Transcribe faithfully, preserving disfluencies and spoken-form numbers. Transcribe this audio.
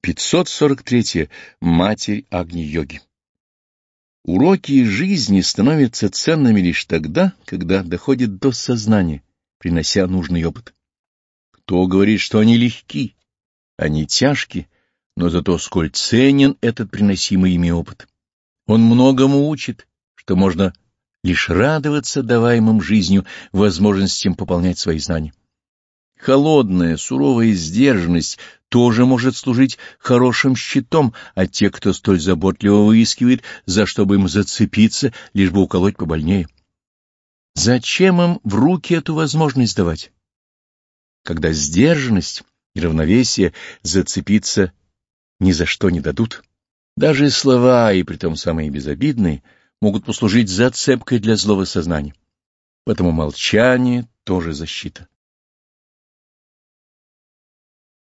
пятьсот сорок три. Матерь Агни-йоги. Уроки жизни становятся ценными лишь тогда, когда доходят до сознания, принося нужный опыт. Кто говорит, что они легки, они тяжки, но зато сколь ценен этот приносимый ими опыт. Он многому учит, что можно лишь радоваться даваемым жизнью возможностям пополнять свои знания. Холодная, суровая сдержанность тоже может служить хорошим щитом от тех, кто столь заботливо выискивает, за что бы им зацепиться, лишь бы уколоть побольнее. Зачем им в руки эту возможность давать? Когда сдержанность и равновесие зацепиться ни за что не дадут. Даже слова, и притом самые безобидные, могут послужить зацепкой для злого сознания. Поэтому молчание тоже защита.